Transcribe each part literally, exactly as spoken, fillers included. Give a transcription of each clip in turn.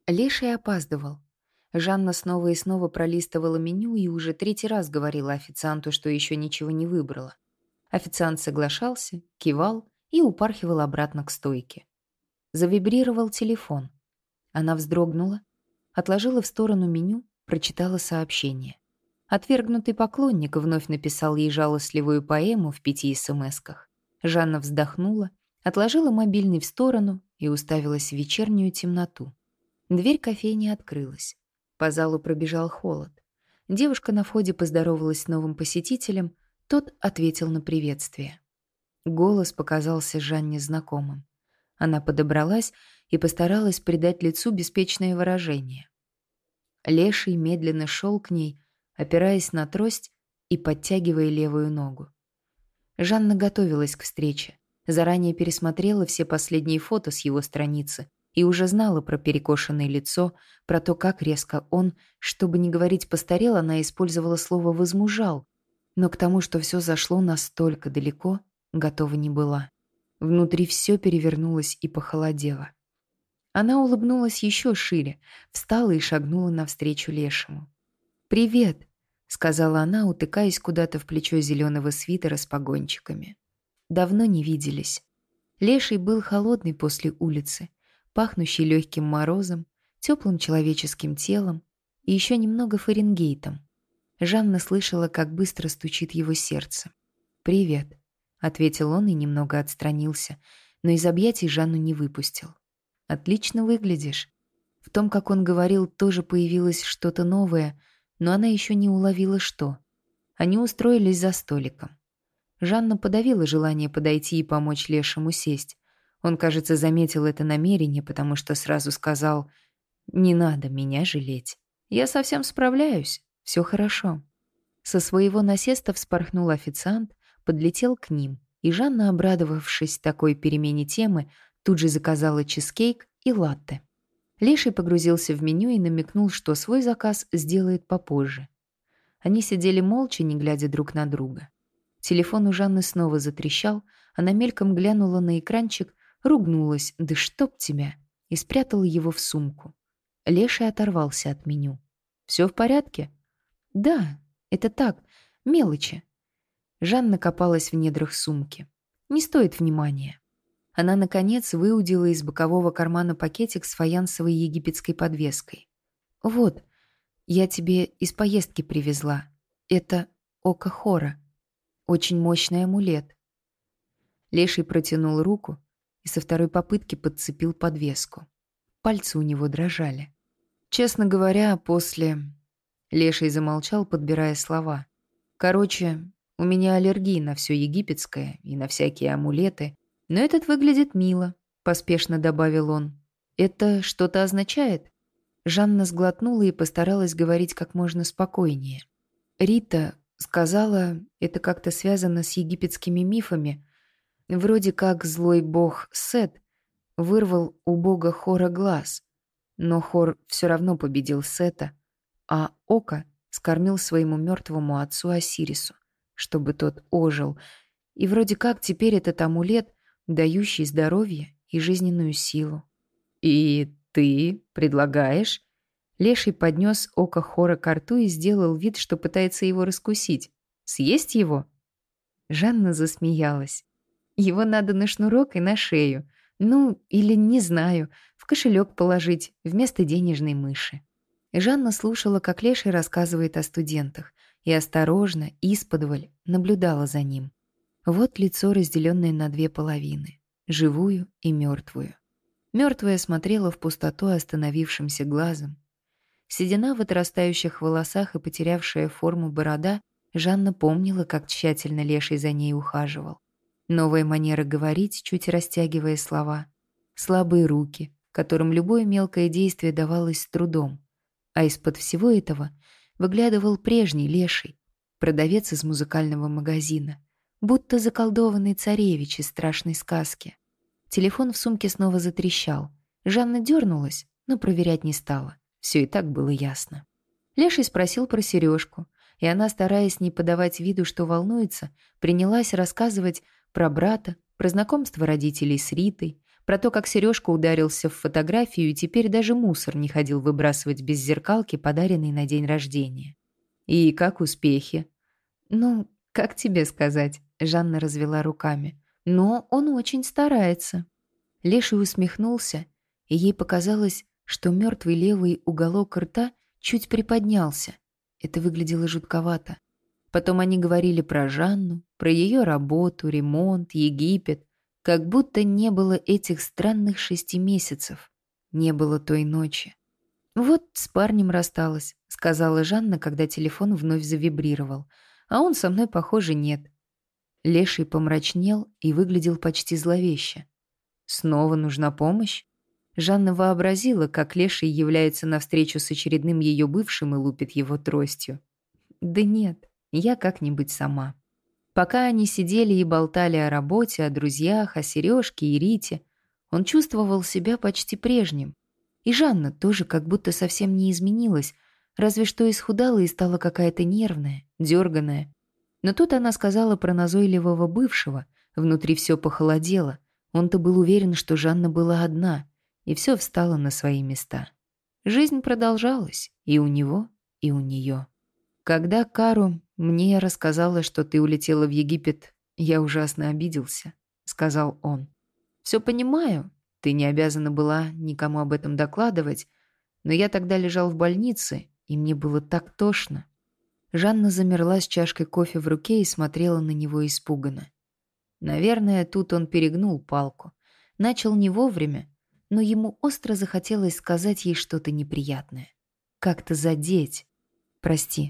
Леший опаздывал. Жанна снова и снова пролистывала меню и уже третий раз говорила официанту, что еще ничего не выбрала. Официант соглашался, кивал и упархивал обратно к стойке. Завибрировал телефон. Она вздрогнула, отложила в сторону меню, прочитала сообщение. Отвергнутый поклонник вновь написал ей жалостливую поэму в пяти эсэмэсках. Жанна вздохнула, отложила мобильный в сторону и уставилась в вечернюю темноту. Дверь кофейни открылась. По залу пробежал холод. Девушка на входе поздоровалась с новым посетителем, тот ответил на приветствие. Голос показался Жанне знакомым. Она подобралась и постаралась придать лицу беспечное выражение. Леший медленно шел к ней, опираясь на трость и подтягивая левую ногу. Жанна готовилась к встрече, заранее пересмотрела все последние фото с его страницы и уже знала про перекошенное лицо, про то, как резко он, чтобы не говорить постарел, она использовала слово «возмужал», но к тому, что все зашло настолько далеко, готова не была. Внутри все перевернулось и похолодело. Она улыбнулась еще шире, встала и шагнула навстречу Лешему. «Привет», — сказала она, утыкаясь куда-то в плечо зеленого свитера с погончиками. Давно не виделись. Леший был холодный после улицы, пахнущий легким морозом, теплым человеческим телом и еще немного Фаренгейтом. Жанна слышала, как быстро стучит его сердце. «Привет», — ответил он и немного отстранился, но из объятий Жанну не выпустил. «Отлично выглядишь». В том, как он говорил, тоже появилось что-то новое, но она еще не уловила, что. Они устроились за столиком. Жанна подавила желание подойти и помочь Лешему сесть. Он, кажется, заметил это намерение, потому что сразу сказал: «Не надо меня жалеть. Я совсем справляюсь. Все хорошо». Со своего насеста вспорхнул официант, подлетел к ним, и Жанна, обрадовавшись такой перемене темы, тут же заказала чизкейк и латте. Леший погрузился в меню и намекнул, что свой заказ сделает попозже. Они сидели молча, не глядя друг на друга. Телефон у Жанны снова затрещал, она мельком глянула на экранчик, ругнулась «да чтоб тебя» и спрятала его в сумку. Леший оторвался от меню. «Все в порядке?» «Да, это так, мелочи». Жанна копалась в недрах сумки. «Не стоит внимания». Она, наконец, выудила из бокового кармана пакетик с фаянсовой египетской подвеской. «Вот, я тебе из поездки привезла. Это око Хора. Очень мощный амулет». Леший протянул руку и со второй попытки подцепил подвеску. Пальцы у него дрожали. Честно говоря, после... Леший замолчал, подбирая слова. «Короче, у меня аллергия на все египетское и на всякие амулеты, но этот выглядит мило», — поспешно добавил он. «Это что-то означает?» Жанна сглотнула и постаралась говорить как можно спокойнее. «Рита сказала, это как-то связано с египетскими мифами. Вроде как злой бог Сет вырвал у бога Хора глаз, но Хор все равно победил Сета, а Око скормил своему мертвому отцу Осирису, чтобы тот ожил, и вроде как теперь этот амулет, дающий здоровье и жизненную силу». «И ты предлагаешь?» Леший поднес око Хора ко рту и сделал вид, что пытается его раскусить. «Съесть его?» Жанна засмеялась. «Его надо на шнурок и на шею. Ну, или, не знаю, в кошелек положить вместо денежной мыши». Жанна слушала, как Леший рассказывает о студентах, и осторожно, исподволь, наблюдала за ним. Вот лицо, разделенное на две половины, живую и мертвую. Мертвая смотрела в пустоту остановившимся глазом. Седина в отрастающих волосах и потерявшая форму борода, Жанна помнила, как тщательно Леший за ней ухаживал. Новая манера говорить, чуть растягивая слова. Слабые руки, которым любое мелкое действие давалось с трудом. А из-под всего этого выглядывал прежний Леший, продавец из музыкального магазина, будто заколдованный царевич из страшной сказки. Телефон в сумке снова затрещал. Жанна дернулась, но проверять не стала. Все и так было ясно. Леший спросил про сережку, и она, стараясь не подавать виду, что волнуется, принялась рассказывать про брата, про знакомство родителей с Ритой, Про то, как Сережка ударился в фотографию и теперь даже мусор не ходил выбрасывать без зеркалки, подаренный на день рождения. «И как успехи?» «Ну, как тебе сказать?» — Жанна развела руками. «Но он очень старается». Леший усмехнулся, и ей показалось, что мертвый левый уголок рта чуть приподнялся. Это выглядело жутковато. Потом они говорили про Жанну, про ее работу, ремонт, Египет. Как будто не было этих странных шести месяцев. Не было той ночи. «Вот с парнем рассталась», — сказала Жанна, когда телефон вновь завибрировал. «А он со мной, похоже, нет». Леший помрачнел и выглядел почти зловеще. «Снова нужна помощь?» Жанна вообразила, как Леший является навстречу с очередным ее бывшим и лупит его тростью. «Да нет, я как-нибудь сама». Пока они сидели и болтали о работе, о друзьях, о Сережке и Рите, он чувствовал себя почти прежним. И Жанна тоже как будто совсем не изменилась, разве что исхудала и стала какая-то нервная, дерганая. Но тут она сказала про назойливого бывшего, внутри все похолодело. Он-то был уверен, что Жанна была одна, и все встало на свои места. Жизнь продолжалась и у него, и у нее. Когда Кару мне рассказала, что ты улетела в Египет, я ужасно обиделся, сказал он. Все понимаю, ты не обязана была никому об этом докладывать, но я тогда лежал в больнице, и мне было так тошно. Жанна замерла с чашкой кофе в руке и смотрела на него испуганно. Наверное, тут он перегнул палку. Начал не вовремя, но ему остро захотелось сказать ей что-то неприятное. Как-то задеть. Прости.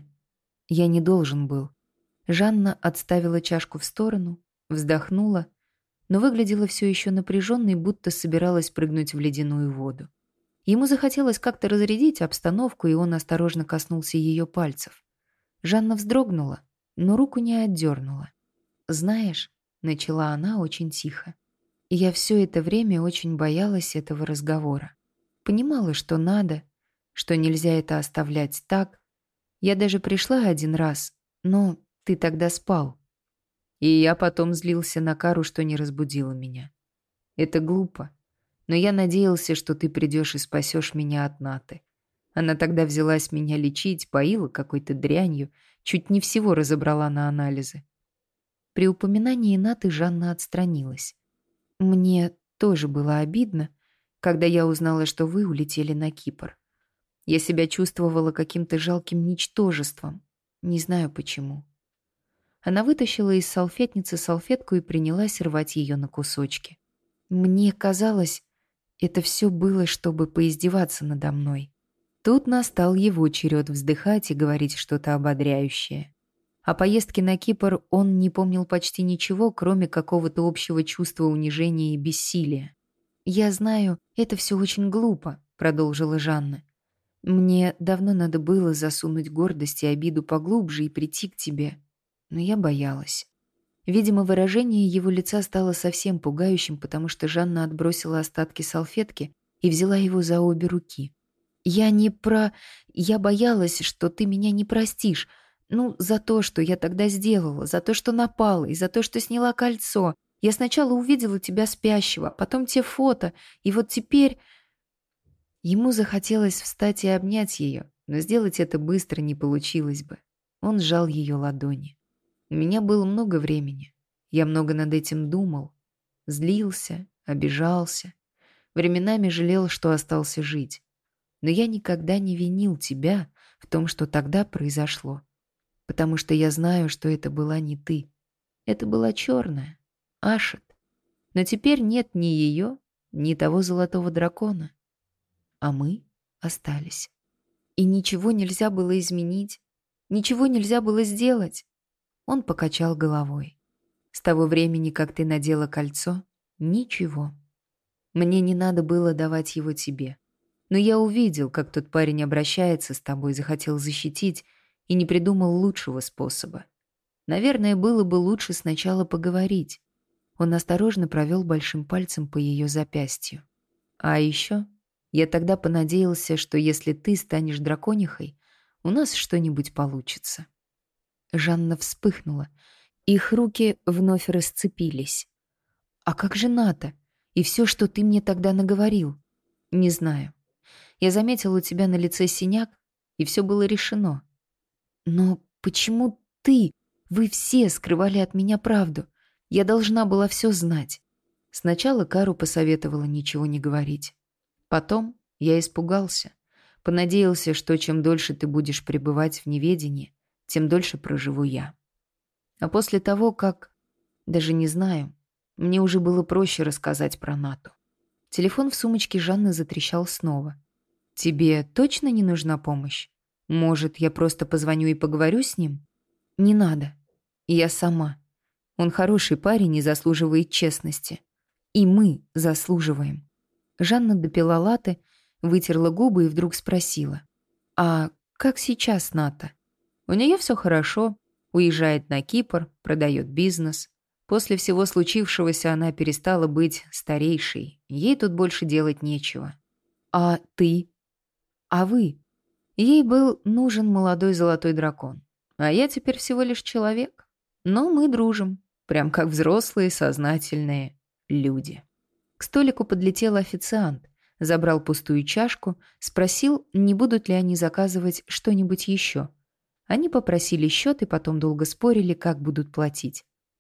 Я не должен был. Жанна отставила чашку в сторону, вздохнула, но выглядела все еще напряженной, будто собиралась прыгнуть в ледяную воду. Ему захотелось как-то разрядить обстановку, и он осторожно коснулся ее пальцев. Жанна вздрогнула, но руку не отдернула. «Знаешь», — начала она очень тихо, — «я все это время очень боялась этого разговора. Понимала, что надо, что нельзя это оставлять так. Я даже пришла один раз, но ты тогда спал. И я потом злился на Кару, что не разбудила меня. Это глупо, но я надеялся, что ты придешь и спасешь меня от Наты. Она тогда взялась меня лечить, поила какой-то дрянью, чуть не всего разобрала на анализы». При упоминании Наты Жанна отстранилась. «Мне тоже было обидно, когда я узнала, что вы улетели на Кипр. Я себя чувствовала каким-то жалким ничтожеством. Не знаю почему». Она вытащила из салфетницы салфетку и принялась рвать ее на кусочки. «Мне казалось, это все было, чтобы поиздеваться надо мной». Тут настал его черед вздыхать и говорить что-то ободряющее. О поездке на Кипр он не помнил почти ничего, кроме какого-то общего чувства унижения и бессилия. «Я знаю, это все очень глупо», — продолжила Жанна. «Мне давно надо было засунуть гордость и обиду поглубже и прийти к тебе, но я боялась». Видимо, выражение его лица стало совсем пугающим, потому что Жанна отбросила остатки салфетки и взяла его за обе руки. «Я не про... Я боялась, что ты меня не простишь. Ну, за то, что я тогда сделала, за то, что напала, и за то, что сняла кольцо. Я сначала увидела тебя спящего, потом те фото, и вот теперь...» Ему захотелось встать и обнять ее, но сделать это быстро не получилось бы. Он сжал ее ладони. «У меня было много времени. Я много над этим думал. Злился, обижался. Временами жалел, что остался жить. Но я никогда не винил тебя в том, что тогда произошло. Потому что я знаю, что это была не ты. Это была черная, Ашет. Но теперь нет ни ее, ни того золотого дракона. А мы остались. И ничего нельзя было изменить, ничего нельзя было сделать». Он покачал головой. «С того времени, как ты надела кольцо, ничего. Мне не надо было давать его тебе. Но я увидел, как тот парень обращается с тобой, захотел защитить и не придумал лучшего способа. Наверное, было бы лучше сначала поговорить». Он осторожно провел большим пальцем по ее запястью. «А еще я тогда понадеялся, что если ты станешь драконихой, у нас что-нибудь получится». Жанна вспыхнула. Их руки вновь расцепились. «А как же Ната? И все, что ты мне тогда наговорил? Не знаю. Я заметил у тебя на лице синяк, и все было решено. Но почему ты? Вы все скрывали от меня правду. Я должна была все знать. Сначала Кару посоветовала ничего не говорить. Потом я испугался. Понадеялся, что чем дольше ты будешь пребывать в неведении, тем дольше проживу я. А после того, как... Даже не знаю, мне уже было проще рассказать про Нату. Телефон в сумочке Жанны затрещал снова. «Тебе точно не нужна помощь? Может, я просто позвоню и поговорю с ним?» «Не надо. Я сама. Он хороший парень и заслуживает честности. И мы заслуживаем». Жанна допила латте, вытерла губы и вдруг спросила. «А как сейчас Ната?» «У нее все хорошо. Уезжает на Кипр, продает бизнес. После всего случившегося она перестала быть старейшей. Ей тут больше делать нечего». «А ты? А вы?» Ей был нужен молодой золотой дракон. А я теперь всего лишь человек. Но мы дружим. Прям как взрослые, сознательные люди. К столику подлетел официант. Забрал пустую чашку. Спросил, не будут ли они заказывать что-нибудь еще. Они попросили счет и потом долго спорили, как будут платить.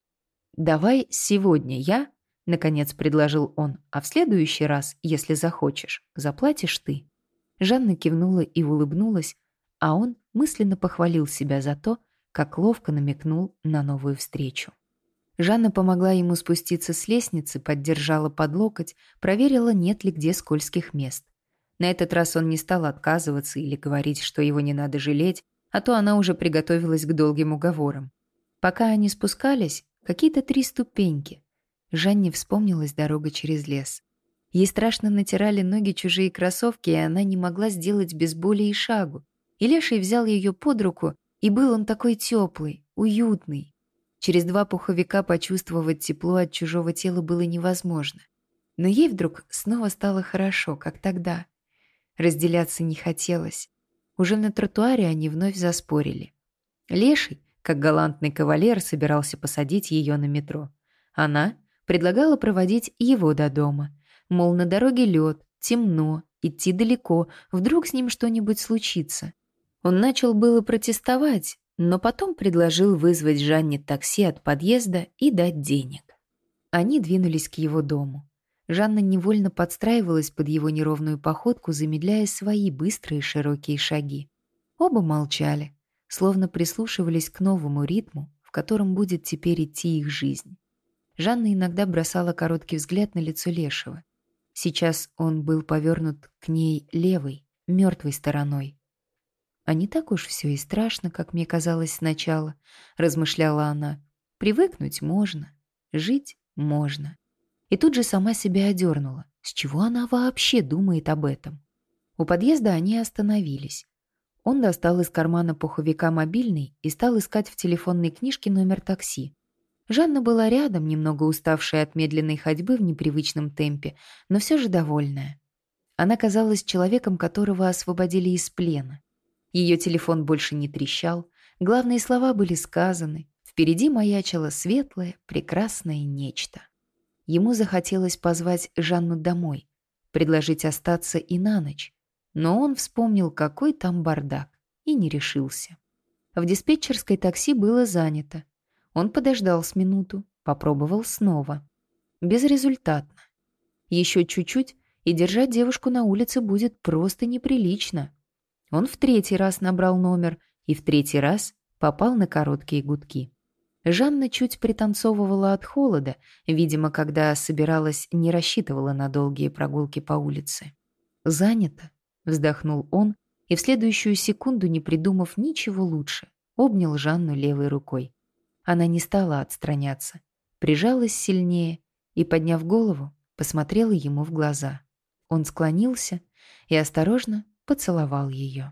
«Давай сегодня я», — наконец предложил он, «а в следующий раз, если захочешь, заплатишь ты». Жанна кивнула и улыбнулась, а он мысленно похвалил себя за то, как ловко намекнул на новую встречу. Жанна помогла ему спуститься с лестницы, поддержала под локоть, проверила, нет ли где скользких мест. На этот раз он не стал отказываться или говорить, что его не надо жалеть, а то она уже приготовилась к долгим уговорам. Пока они спускались, какие-то три ступеньки. Жанне вспомнилась дорога через лес. Ей страшно натирали ноги чужие кроссовки, и она не могла сделать без боли и шагу. И Леший взял ее под руку, и был он такой теплый, уютный. Через два пуховика почувствовать тепло от чужого тела было невозможно. Но ей вдруг снова стало хорошо, как тогда. Разделяться не хотелось. Уже на тротуаре они вновь заспорили. Леший, как галантный кавалер, собирался посадить ее на метро. Она предлагала проводить его до дома. Мол, на дороге лед, темно, идти далеко, вдруг с ним что-нибудь случится. Он начал было протестовать, но потом предложил вызвать Жанне такси от подъезда и дать денег. Они двинулись к его дому. Жанна невольно подстраивалась под его неровную походку, замедляя свои быстрые широкие шаги. Оба молчали, словно прислушивались к новому ритму, в котором будет теперь идти их жизнь. Жанна иногда бросала короткий взгляд на лицо Лешего. Сейчас он был повернут к ней левой, мертвой стороной. «А не так уж все и страшно, как мне казалось сначала», — размышляла она. «Привыкнуть можно, жить можно». И тут же сама себя одернула. С чего она вообще думает об этом? У подъезда они остановились. Он достал из кармана пуховика мобильный и стал искать в телефонной книжке номер такси. Жанна была рядом, немного уставшая от медленной ходьбы в непривычном темпе, но все же довольная. Она казалась человеком, которого освободили из плена. Ее телефон больше не трещал, главные слова были сказаны, впереди маячило светлое, прекрасное нечто. Ему захотелось позвать Жанну домой, предложить остаться и на ночь, но он вспомнил, какой там бардак, и не решился. В диспетчерской такси было занято. Он подождал с минуту, попробовал снова. Безрезультатно. Еще чуть-чуть, и держать девушку на улице будет просто неприлично. Он в третий раз набрал номер и в третий раз попал на короткие гудки. Жанна чуть пританцовывала от холода, видимо, когда собиралась, не рассчитывала на долгие прогулки по улице. «Занято», — вздохнул он, и в следующую секунду, не придумав ничего лучше, обнял Жанну левой рукой. Она не стала отстраняться, прижалась сильнее и, подняв голову, посмотрела ему в глаза. Он склонился и осторожно поцеловал ее.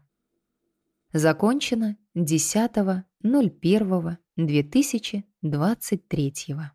Закончено десятого ноль первого две тысячи двадцать третьего.